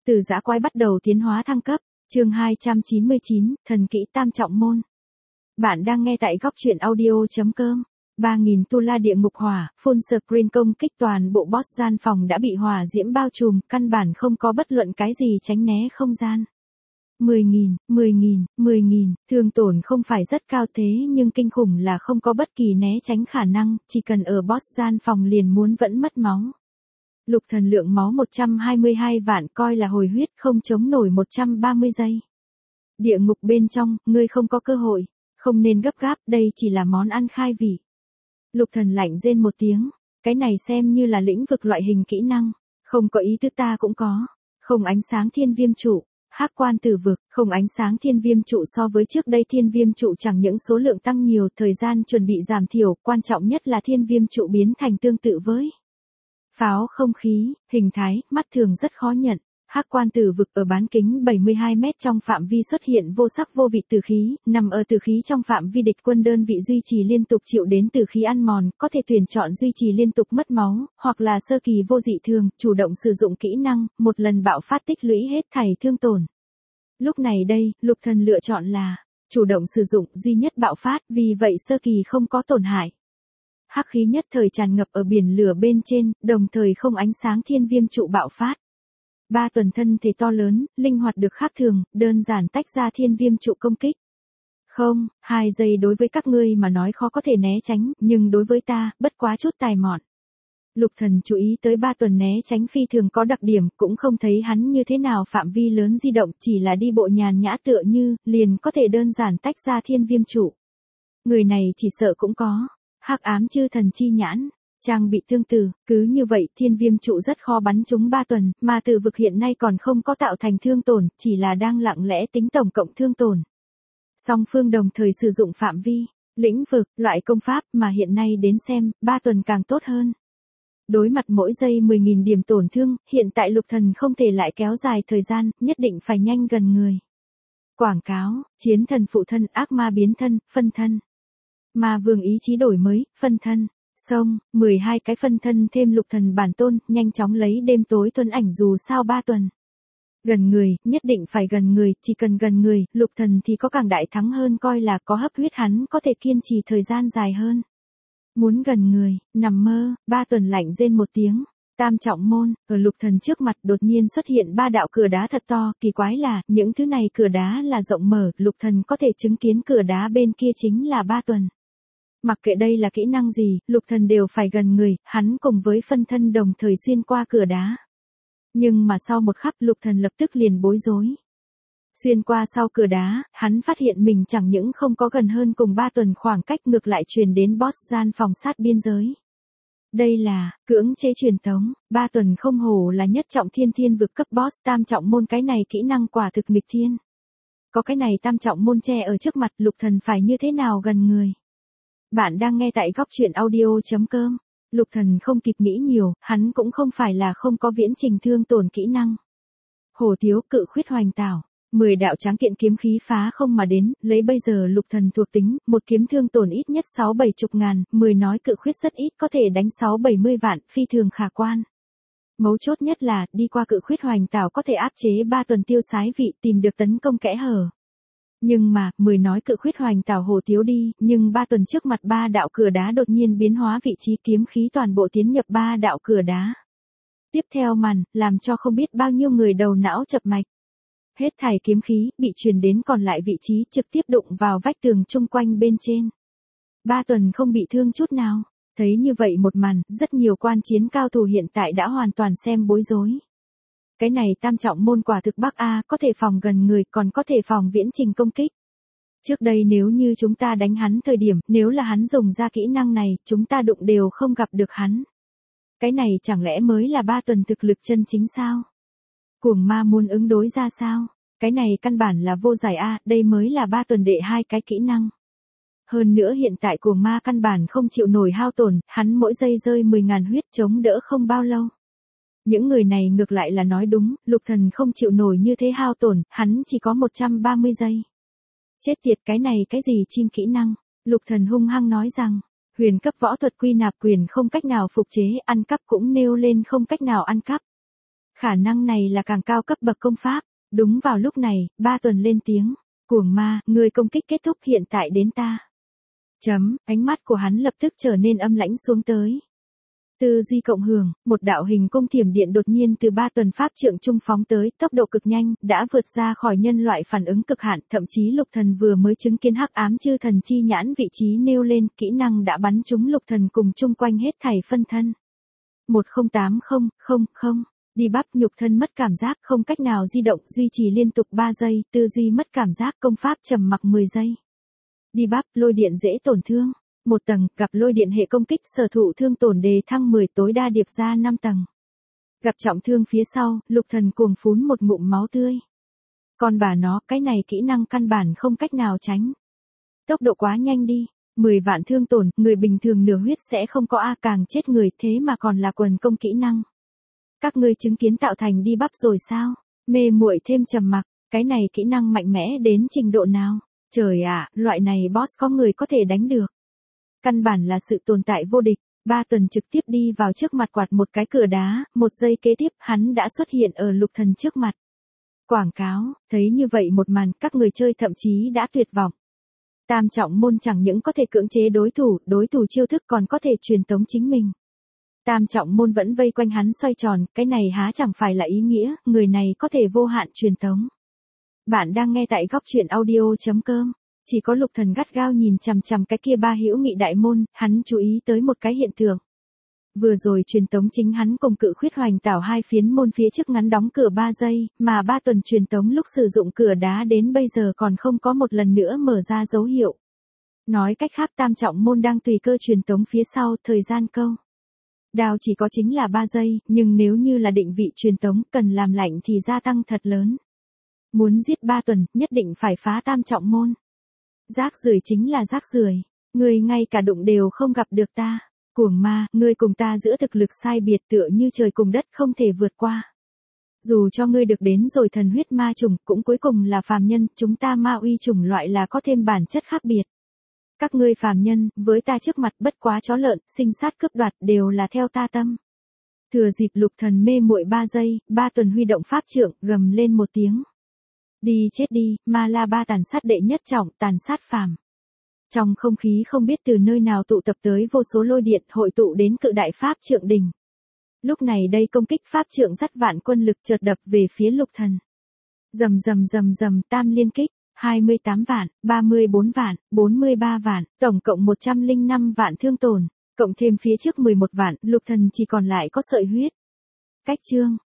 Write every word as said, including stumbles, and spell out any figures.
Từ dã quái bắt đầu tiến hóa thăng cấp, chương hai trăm chín mươi chín, thần kỹ tam trọng môn. Bạn đang nghe tại góc truyện audio.com. ba nghìn tu la địa ngục hỏa, full screen công kích toàn bộ boss gian phòng đã bị hỏa diễm bao trùm, căn bản không có bất luận cái gì tránh né không gian. mười nghìn, mười nghìn, mười nghìn, thương tổn không phải rất cao thế nhưng kinh khủng là không có bất kỳ né tránh khả năng, chỉ cần ở boss gian phòng liền muốn vẫn mất máu. Lục thần lượng máu một trăm hai mươi hai vạn coi là hồi huyết không chống nổi một trăm ba mươi giây. Địa ngục bên trong, ngươi không có cơ hội, không nên gấp gáp, đây chỉ là món ăn khai vị. Lục thần lạnh rên một tiếng, cái này xem như là lĩnh vực loại hình kỹ năng, không có ý tứ ta cũng có, không ánh sáng thiên viêm trụ. Hắc quan tử vực, không ánh sáng thiên viêm trụ so với trước đây thiên viêm trụ chẳng những số lượng tăng nhiều, thời gian chuẩn bị giảm thiểu, quan trọng nhất là thiên viêm trụ biến thành tương tự với pháo không khí, hình thái, mắt thường rất khó nhận. Hắc quan tử vực ở bán kính bảy mươi hai mét trong phạm vi xuất hiện vô sắc vô vị tử khí, nằm ở tử khí trong phạm vi địch quân đơn vị duy trì liên tục chịu đến tử khí ăn mòn, có thể tuyển chọn duy trì liên tục mất máu, hoặc là sơ kỳ vô dị thường, chủ động sử dụng kỹ năng, một lần bạo phát tích lũy hết thảy thương tổn. Lúc này đây, lục thần lựa chọn là chủ động sử dụng duy nhất bạo phát, vì vậy sơ kỳ không có tổn hại. Hắc khí nhất thời tràn ngập ở biển lửa bên trên, đồng thời không ánh sáng thiên viêm trụ bạo phát. Ba tuần thân thể to lớn, linh hoạt được khác thường, đơn giản tách ra thiên viêm trụ công kích. Không, hai giây đối với các ngươi mà nói khó có thể né tránh, nhưng đối với ta, bất quá chút tài mọn. Lục thần chú ý tới ba tuần né tránh phi thường có đặc điểm, cũng không thấy hắn như thế nào phạm vi lớn di động, chỉ là đi bộ nhàn nhã tựa như, liền có thể đơn giản tách ra thiên viêm trụ. Người này chỉ sợ cũng có hắc ám chư thần chi nhãn. Trang bị tương tự, cứ như vậy thiên viêm trụ rất khó bắn trúng ba tuần, mà từ vực hiện nay còn không có tạo thành thương tổn, chỉ là đang lặng lẽ tính tổng cộng thương tổn. Song phương đồng thời sử dụng phạm vi, lĩnh vực, loại công pháp mà hiện nay đến xem, ba tuần càng tốt hơn. Đối mặt mỗi giây mười nghìn điểm tổn thương, hiện tại lục thần không thể lại kéo dài thời gian, nhất định phải nhanh gần người. Quảng cáo, chiến thần phụ thân, ác ma biến thân, phân thân. Ma vương ý chí đổi mới, phân thân. Xong, mười hai cái phân thân thêm lục thần bản tôn, nhanh chóng lấy đêm tối tuần ảnh dù sao ba tuần. Gần người, nhất định phải gần người, chỉ cần gần người, lục thần thì có càng đại thắng hơn, coi là có hấp huyết hắn có thể kiên trì thời gian dài hơn. Muốn gần người, nằm mơ, ba tuần lạnh rên một tiếng. Tam trọng môn, ở lục thần trước mặt đột nhiên xuất hiện ba đạo cửa đá thật to, kỳ quái là, những thứ này cửa đá là rộng mở, lục thần có thể chứng kiến cửa đá bên kia chính là ba tuần. Mặc kệ đây là kỹ năng gì, lục thần đều phải gần người, hắn cùng với phân thân đồng thời xuyên qua cửa đá. Nhưng mà sau một khắc lục thần lập tức liền bối rối. Xuyên qua sau cửa đá, hắn phát hiện mình chẳng những không có gần hơn cùng ba tuần khoảng cách, ngược lại truyền đến boss gian phòng sát biên giới. Đây là, cưỡng chế truyền tống, ba tuần không hổ là nhất trọng thiên thiên vực cấp boss tam trọng môn, cái này kỹ năng quả thực nghịch thiên. Có cái này tam trọng môn che ở trước mặt, lục thần phải như thế nào gần người. Bạn đang nghe tại góc truyện audio.com. Lục thần không kịp nghĩ nhiều, hắn cũng không phải là không có viễn trình thương tổn kỹ năng. Hổ thiếu cự khuyết hoành tảo, mười đạo tráng kiện kiếm khí phá không mà đến, lấy bây giờ lục thần thuộc tính, một kiếm thương tổn ít nhất sáu bảy chục ngàn, mười nói cự khuyết rất ít có thể đánh sáu bảy mươi vạn, phi thường khả quan. Mấu chốt nhất là, đi qua cự khuyết hoành tảo có thể áp chế ba tuần tiêu sái vị, tìm được tấn công kẽ hở. Nhưng mà, mười nói cự khuyết hoành tảo hồ thiếu đi, nhưng ba tuần trước mặt ba đạo cửa đá đột nhiên biến hóa vị trí, kiếm khí toàn bộ tiến nhập ba đạo cửa đá. Tiếp theo màn, làm cho không biết bao nhiêu người đầu não chập mạch. Hết thảy kiếm khí, bị truyền đến còn lại vị trí, trực tiếp đụng vào vách tường chung quanh bên trên. Ba tuần không bị thương chút nào. Thấy như vậy một màn, rất nhiều quan chiến cao thủ hiện tại đã hoàn toàn xem bối rối. Cái này tam trọng môn quả thực Bắc A, có thể phòng gần người, còn có thể phòng viễn trình công kích. Trước đây nếu như chúng ta đánh hắn thời điểm, nếu là hắn dùng ra kỹ năng này, chúng ta đụng đều không gặp được hắn. Cái này chẳng lẽ mới là ba tuần thực lực chân chính sao? Cuồng ma muốn ứng đối ra sao? Cái này căn bản là vô giải A, đây mới là ba tuần đệ hai cái kỹ năng. Hơn nữa hiện tại cuồng ma căn bản không chịu nổi hao tổn, hắn mỗi giây rơi mười ngàn huyết chống đỡ không bao lâu. Những người này ngược lại là nói đúng, lục thần không chịu nổi như thế hao tổn, hắn chỉ có một trăm ba mươi giây. Chết tiệt, cái này cái gì chim kỹ năng, lục thần hung hăng nói rằng, huyền cấp võ thuật quy nạp quyền không cách nào phục chế, ăn cắp cũng nêu lên không cách nào ăn cắp. Khả năng này là càng cao cấp bậc công pháp. Đúng vào lúc này, Ba Tuần lên tiếng. Cuồng ma, người công kích kết thúc hiện tại đến ta. Chấm, ánh mắt của hắn lập tức trở nên âm lãnh xuống tới. Tư duy cộng hưởng, một đạo hình cung thiểm điện đột nhiên từ Ba Tuần pháp trượng trung phóng tới, tốc độ cực nhanh, đã vượt ra khỏi nhân loại phản ứng cực hạn, thậm chí Lục Thần vừa mới chứng kiến hắc ám chư thần chi nhãn vị trí nêu lên, kỹ năng đã bắn trúng Lục Thần cùng chung quanh hết thảy phân thân. một không tám không không không, đi bắp nhục thân mất cảm giác, không cách nào di động, duy trì liên tục ba giây, tư duy mất cảm giác, công pháp trầm mặc mười giây. Đi bắp, lôi điện dễ tổn thương. Một tầng, gặp lôi điện hệ công kích sở thụ thương tổn đề thăng mười tối đa điệp ra năm tầng. Gặp trọng thương phía sau, Lục Thần cuồng phún một ngụm máu tươi. Còn bà nó, cái này kỹ năng căn bản không cách nào tránh. Tốc độ quá nhanh đi, mười vạn thương tổn, người bình thường nửa huyết sẽ không có A càng chết người thế mà còn là quần công kỹ năng. Các ngươi chứng kiến tạo thành đi bắp rồi sao? Mê muội thêm trầm mặc, cái này kỹ năng mạnh mẽ đến trình độ nào? Trời ạ, loại này boss có người có thể đánh được. Căn bản là sự tồn tại vô địch. Ba Tuần trực tiếp đi vào trước mặt quạt một cái cửa đá, một giây kế tiếp hắn đã xuất hiện ở Lục Thần trước mặt. Quảng cáo, thấy như vậy một màn, các người chơi thậm chí đã tuyệt vọng. Tam trọng môn chẳng những có thể cưỡng chế đối thủ, đối thủ chiêu thức còn có thể truyền tống chính mình. Tam trọng môn vẫn vây quanh hắn xoay tròn, cái này há chẳng phải là ý nghĩa, người này có thể vô hạn truyền tống. Bạn đang nghe tại góc truyện audio chấm com. Chỉ có Lục Thần gắt gao nhìn chằm chằm cái kia ba hữu nghị đại môn, hắn chú ý tới một cái hiện tượng. Vừa rồi truyền tống chính hắn cùng cự khuyết hoành tảo hai phiến môn phía trước ngắn đóng cửa ba giây, mà Ba Tuần truyền tống lúc sử dụng cửa đá đến bây giờ còn không có một lần nữa mở ra dấu hiệu. Nói cách khác tam trọng môn đang tùy cơ truyền tống phía sau, thời gian câu đao chỉ có chính là ba giây, nhưng nếu như là định vị truyền tống cần làm lạnh thì gia tăng thật lớn. Muốn giết Ba Tuần, nhất định phải phá tam trọng môn. Rác rưởi chính là rác rưởi, ngươi ngay cả đụng đều không gặp được ta. Cuồng ma, ngươi cùng ta giữa thực lực sai biệt tựa như trời cùng đất không thể vượt qua. Dù cho ngươi được đến rồi thần huyết ma chủng, cũng cuối cùng là phàm nhân, chúng ta ma uy chủng loại là có thêm bản chất khác biệt. Các ngươi phàm nhân, với ta trước mặt bất quá chó lợn, sinh sát cướp đoạt đều là theo ta tâm. Thừa dịp Lục Thần mê muội ba giây, Ba Tuần huy động pháp trượng, gầm lên một tiếng. Đi chết đi, ma la ba tàn sát đệ nhất trọng, tàn sát phàm. Trong không khí không biết từ nơi nào tụ tập tới vô số lôi điện hội tụ đến cự đại pháp trượng đỉnh. Lúc này đây công kích pháp trượng dắt vạn quân lực chợt đập về phía Lục Thần. Rầm rầm rầm rầm tam liên kích, hai mươi tám vạn, ba mươi bốn vạn, bốn mươi ba vạn, tổng cộng một trăm lẻ năm vạn thương tổn, cộng thêm phía trước mười một vạn, Lục Thần chỉ còn lại có sợi huyết. Cách chương